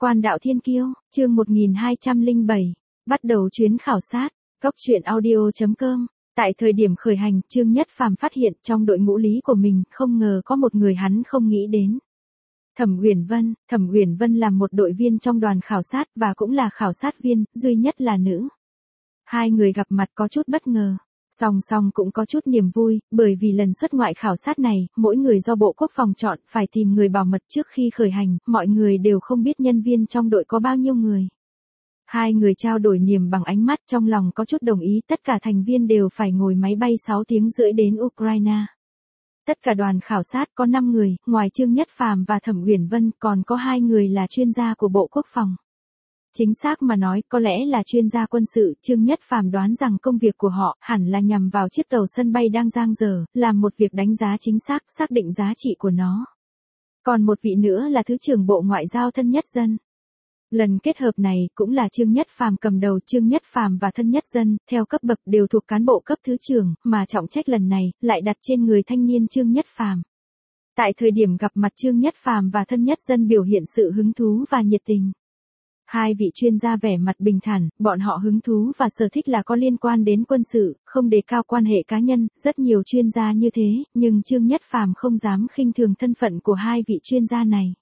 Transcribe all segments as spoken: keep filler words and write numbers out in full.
Quan đạo thiên kiêu, chương một nghìn hai trăm lẻ bảy, bắt đầu chuyến khảo sát, Cốc truyện audio chấm com. Tại thời điểm khởi hành, Trương Nhất Phàm phát hiện trong đội ngũ lý của mình không ngờ có một người hắn không nghĩ đến. Thẩm Uyển Vân, Thẩm Uyển Vân là một đội viên trong đoàn khảo sát và cũng là khảo sát viên, duy nhất là nữ. Hai người gặp mặt có chút bất ngờ. Song song cũng có chút niềm vui, bởi vì lần xuất ngoại khảo sát này, mỗi người do Bộ Quốc phòng chọn phải tìm người bảo mật trước khi khởi hành, mọi người đều không biết nhân viên trong đội có bao nhiêu người. Hai người trao đổi niềm bằng ánh mắt, trong lòng có chút đồng ý, tất cả thành viên đều phải ngồi máy bay sáu tiếng rưỡi đến Ukraine. Tất cả đoàn khảo sát có năm người, ngoài Trương Nhất Phàm và Thẩm Uyển Vân còn có hai người là chuyên gia của Bộ Quốc phòng. Chính xác mà nói, có lẽ là chuyên gia quân sự, Trương Nhất Phàm đoán rằng công việc của họ hẳn là nhằm vào chiếc tàu sân bay đang giang dở, làm một việc đánh giá chính xác, xác định giá trị của nó. Còn một vị nữa là Thứ trưởng Bộ Ngoại giao Thân Nhất Dân. Lần kết hợp này cũng là Trương Nhất Phàm cầm đầu. Trương Nhất Phàm và Thân Nhất Dân, theo cấp bậc đều thuộc cán bộ cấp thứ trưởng, mà trọng trách lần này lại đặt trên người thanh niên Trương Nhất Phàm. Tại thời điểm gặp mặt, Trương Nhất Phàm và Thân Nhất Dân biểu hiện sự hứng thú và nhiệt tình. Hai vị chuyên gia vẻ mặt bình thản, bọn họ hứng thú và sở thích là có liên quan đến quân sự, không đề cao quan hệ cá nhân, rất nhiều chuyên gia như thế, nhưng Trương Nhất Phàm không dám khinh thường thân phận của hai vị chuyên gia này.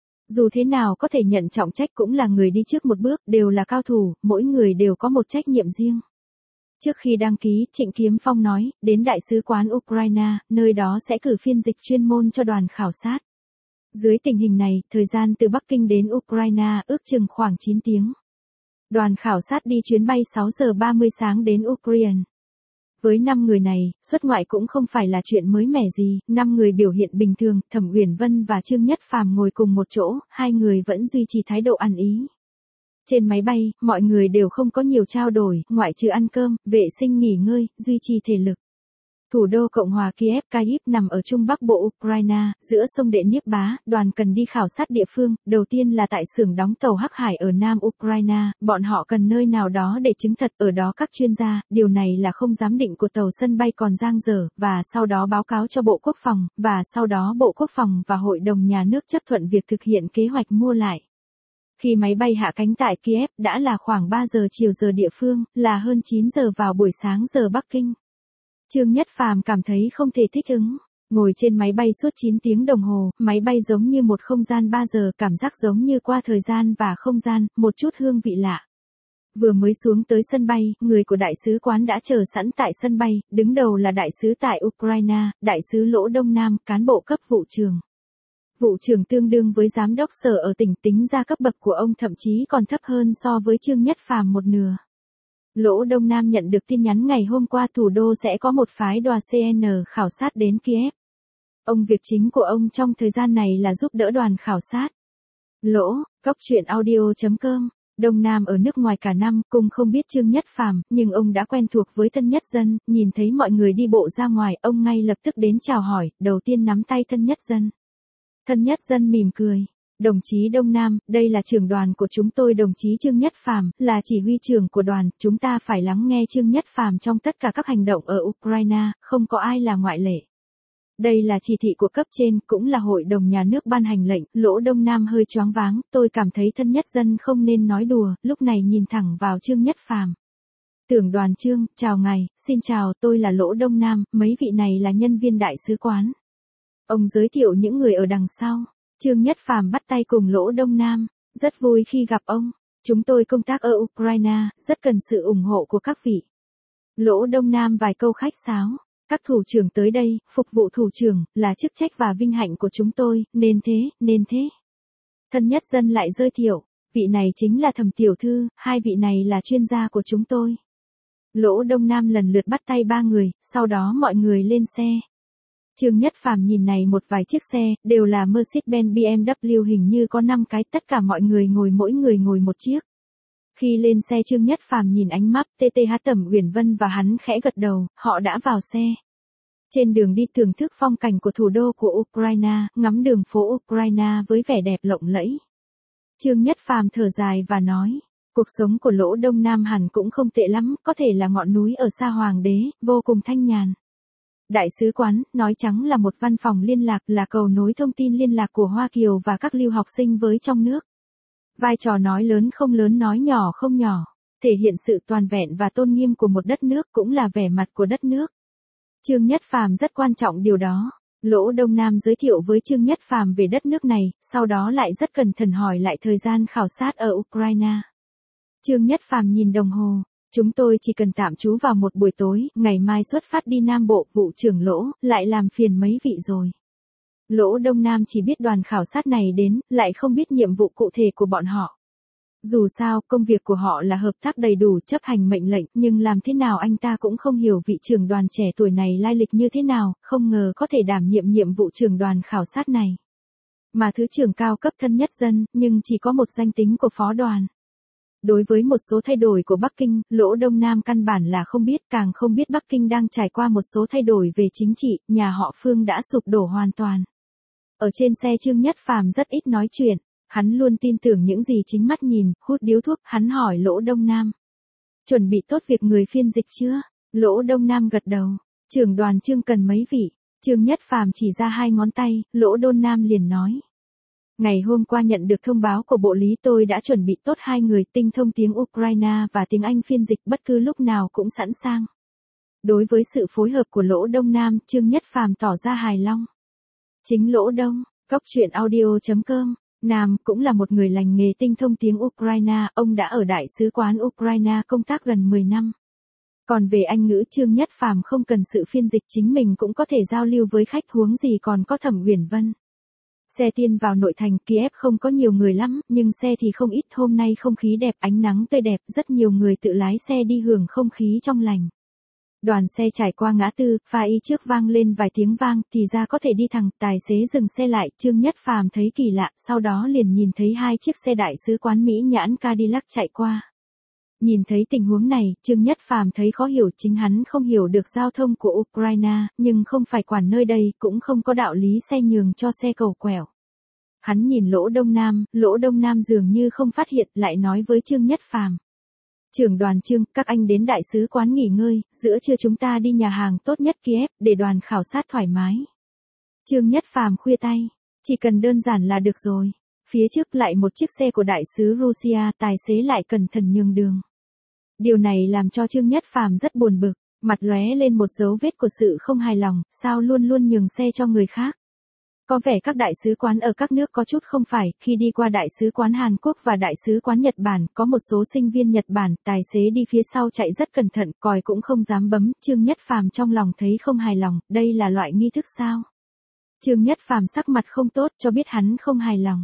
Dù thế nào có thể nhận trọng trách cũng là người đi trước một bước, đều là cao thủ, mỗi người đều có một trách nhiệm riêng. Trước khi đăng ký, Trịnh Kiếm Phong nói, đến Đại sứ quán Ukraine, nơi đó sẽ cử phiên dịch chuyên môn cho đoàn khảo sát. Dưới tình hình này, thời gian từ Bắc Kinh đến Ukraine ước chừng khoảng chín tiếng. Đoàn khảo sát đi chuyến bay sáu giờ ba mươi sáng đến Ukraine. Với năm người này, xuất ngoại cũng không phải là chuyện mới mẻ gì, năm người biểu hiện bình thường, Thẩm Uyển Vân và Trương Nhất Phàm ngồi cùng một chỗ, hai người vẫn duy trì thái độ ăn ý. Trên máy bay, mọi người đều không có nhiều trao đổi, ngoại trừ ăn cơm, vệ sinh nghỉ ngơi, duy trì thể lực. Thủ đô Cộng hòa Kiev Kyiv nằm ở trung bắc bộ Ukraine, giữa sông Đệ Niếp Bá, đoàn cần đi khảo sát địa phương, đầu tiên là tại xưởng đóng tàu Hắc Hải ở Nam Ukraine, bọn họ cần nơi nào đó để chứng thật ở đó các chuyên gia, điều này là không giám định của tàu sân bay còn dang dở, và sau đó báo cáo cho Bộ Quốc phòng, và sau đó Bộ Quốc phòng và Hội đồng Nhà nước chấp thuận việc thực hiện kế hoạch mua lại. Khi máy bay hạ cánh tại Kiev đã là khoảng ba giờ chiều giờ địa phương, là hơn chín giờ vào buổi sáng giờ Bắc Kinh. Trương Nhất Phàm cảm thấy không thể thích ứng. Ngồi trên máy bay suốt chín tiếng đồng hồ, máy bay giống như một không gian ba giờ, cảm giác giống như qua thời gian và không gian, một chút hương vị lạ. Vừa mới xuống tới sân bay, người của đại sứ quán đã chờ sẵn tại sân bay, đứng đầu là đại sứ tại Ukraine, đại sứ Lỗ Đông Nam, cán bộ cấp vụ trưởng. Vụ trưởng tương đương với giám đốc sở ở tỉnh, tính ra cấp bậc của ông thậm chí còn thấp hơn so với Trương Nhất Phàm một nửa. Lỗ Đông Nam nhận được tin nhắn ngày hôm qua thủ đô sẽ có một phái đoàn xê en khảo sát đến Kiev. Ông việc chính của ông trong thời gian này là giúp đỡ đoàn khảo sát. Lỗ, Cốc truyện audio chấm com. Đông Nam ở nước ngoài cả năm, cùng không biết Trương Nhất Phàm, nhưng ông đã quen thuộc với Thân Nhất Dân, nhìn thấy mọi người đi bộ ra ngoài, ông ngay lập tức đến chào hỏi, đầu tiên nắm tay Thân Nhất Dân. Thân Nhất Dân mỉm cười. Đồng chí Đông Nam, đây là trưởng đoàn của chúng tôi, đồng chí Trương Nhất Phàm là chỉ huy trưởng của đoàn, chúng ta phải lắng nghe Trương Nhất Phàm trong tất cả các hành động ở Ukraine, không có ai là ngoại lệ. Đây là chỉ thị của cấp trên, cũng là Hội đồng Nhà nước ban hành lệnh. Lỗ Đông Nam hơi choáng váng, tôi cảm thấy Thân Nhất Dân không nên nói đùa, lúc này nhìn thẳng vào Trương Nhất Phàm. Tưởng đoàn Trương, chào ngài, xin chào, tôi là Lỗ Đông Nam, mấy vị này là nhân viên đại sứ quán. Ông giới thiệu những người ở đằng sau. Trương Nhất Phàm bắt tay cùng Lỗ Đông Nam, rất vui khi gặp ông. Chúng tôi công tác ở Ukraine, rất cần sự ủng hộ của các vị. Lỗ Đông Nam vài câu khách sáo. Các thủ trưởng tới đây, phục vụ thủ trưởng, là chức trách và vinh hạnh của chúng tôi, nên thế, nên thế. Thân Nhất Dân lại giới thiệu, vị này chính là Thẩm tiểu thư, hai vị này là chuyên gia của chúng tôi. Lỗ Đông Nam lần lượt bắt tay ba người, sau đó mọi người lên xe. Trương Nhất Phàm nhìn này một vài chiếc xe, đều là Mercedes-Benz bê em vê hình như có năm cái, tất cả mọi người ngồi mỗi người ngồi một chiếc. Khi lên xe Trương Nhất Phàm nhìn ánh mắt tê tê hát Thẩm Uyển Vân và hắn khẽ gật đầu, họ đã vào xe. Trên đường đi thưởng thức phong cảnh của thủ đô của Ukraine, ngắm đường phố Ukraine với vẻ đẹp lộng lẫy. Trương Nhất Phàm thở dài và nói, cuộc sống của Lỗ Đông Nam hẳn cũng không tệ lắm, có thể là ngọn núi ở xa Hoàng đế, vô cùng thanh nhàn. Đại sứ quán, nói trắng là một văn phòng liên lạc, là cầu nối thông tin liên lạc của Hoa Kiều và các lưu học sinh với trong nước. Vai trò nói lớn không lớn nói nhỏ không nhỏ, thể hiện sự toàn vẹn và tôn nghiêm của một đất nước cũng là vẻ mặt của đất nước. Trương Nhất Phàm rất quan trọng điều đó. Lỗ Đông Nam giới thiệu với Trương Nhất Phàm về đất nước này, sau đó lại rất cẩn thận hỏi lại thời gian khảo sát ở Ukraine. Trương Nhất Phàm nhìn đồng hồ, chúng tôi chỉ cần tạm trú vào một buổi tối, ngày mai xuất phát đi Nam Bộ, vụ trưởng Lỗ, lại làm phiền mấy vị rồi. Lỗ Đông Nam chỉ biết đoàn khảo sát này đến, lại không biết nhiệm vụ cụ thể của bọn họ. Dù sao, công việc của họ là hợp tác đầy đủ, chấp hành mệnh lệnh, nhưng làm thế nào anh ta cũng không hiểu vị trưởng đoàn trẻ tuổi này lai lịch như thế nào, không ngờ có thể đảm nhiệm nhiệm vụ trưởng đoàn khảo sát này. Mà thứ trưởng cao cấp thân nhất dân, nhưng chỉ có một danh tính của phó đoàn. Đối với một số thay đổi của Bắc Kinh, Lỗ Đông Nam căn bản là không biết, càng không biết Bắc Kinh đang trải qua một số thay đổi về chính trị, nhà họ Phương đã sụp đổ hoàn toàn. Ở trên xe Trương Nhất Phàm rất ít nói chuyện. Hắn luôn tin tưởng những gì chính mắt nhìn, hút điếu thuốc, hắn hỏi Lỗ Đông Nam. Chuẩn bị tốt việc người phiên dịch chưa? Lỗ Đông Nam gật đầu. Trưởng đoàn Trương cần mấy vị? Trương Nhất Phàm chỉ ra hai ngón tay, Lỗ Đông Nam liền nói. Ngày hôm qua nhận được thông báo của bộ lý tôi đã chuẩn bị tốt hai người tinh thông tiếng Ukraine và tiếng Anh phiên dịch bất cứ lúc nào cũng sẵn sàng. Đối với sự phối hợp của Lỗ Đông Nam, Trương Nhất Phàm tỏ ra hài lòng. Chính Lỗ Đông, góc truyện audio chấm com. Nam cũng là một người lành nghề tinh thông tiếng Ukraine, ông đã ở Đại sứ quán Ukraine công tác gần mười năm. Còn về Anh ngữ Trương Nhất Phàm không cần sự phiên dịch, chính mình cũng có thể giao lưu với khách, huống gì còn có Thẩm Uyển Vân. Xe tiên vào nội thành Kiev không có nhiều người lắm, nhưng xe thì không ít, hôm nay không khí đẹp, ánh nắng tươi đẹp, rất nhiều người tự lái xe đi hưởng không khí trong lành. Đoàn xe trải qua ngã tư, pha y trước vang lên vài tiếng vang, thì ra có thể đi thẳng, tài xế dừng xe lại, Trương Nhất Phàm thấy kỳ lạ, sau đó liền nhìn thấy hai chiếc xe đại sứ quán Mỹ nhãn Cadillac chạy qua. Nhìn thấy tình huống này, Trương Nhất Phàm thấy khó hiểu, chính hắn không hiểu được giao thông của Ukraine, nhưng không phải quản nơi đây, cũng không có đạo lý xe nhường cho xe cầu quẹo. Hắn nhìn Lỗ Đông Nam, Lỗ Đông Nam dường như không phát hiện, lại nói với Trương Nhất Phàm. Trưởng đoàn Trương, các anh đến đại sứ quán nghỉ ngơi, giữa trưa chúng ta đi nhà hàng tốt nhất Kiev, để đoàn khảo sát thoải mái. Trương Nhất Phàm khuya tay, chỉ cần đơn giản là được rồi. Phía trước lại một chiếc xe của đại sứ Russia, tài xế lại cẩn thận nhường đường. Điều này làm cho Trương Nhất Phàm rất buồn bực, mặt lóe lên một dấu vết của sự không hài lòng, sao luôn luôn nhường xe cho người khác. Có vẻ các đại sứ quán ở các nước có chút không phải, khi đi qua đại sứ quán Hàn Quốc và đại sứ quán Nhật Bản, có một số sinh viên Nhật Bản, tài xế đi phía sau chạy rất cẩn thận, còi cũng không dám bấm, Trương Nhất Phàm trong lòng thấy không hài lòng, đây là loại nghi thức sao? Trương Nhất Phàm sắc mặt không tốt, cho biết hắn không hài lòng.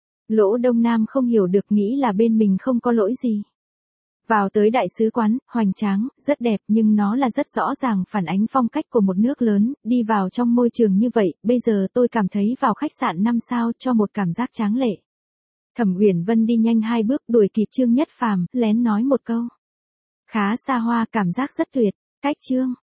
Lỗ Đông Nam không hiểu được, nghĩ là bên mình không có lỗi gì. Vào tới đại sứ quán, hoành tráng, rất đẹp, nhưng nó là rất rõ ràng phản ánh phong cách của một nước lớn, đi vào trong môi trường như vậy, bây giờ tôi cảm thấy vào khách sạn năm sao cho một cảm giác tráng lệ. Thẩm Uyển Vân đi nhanh hai bước đuổi kịp Trương Nhất Phàm, lén nói một câu. Khá xa hoa, cảm giác rất tuyệt, cách Trương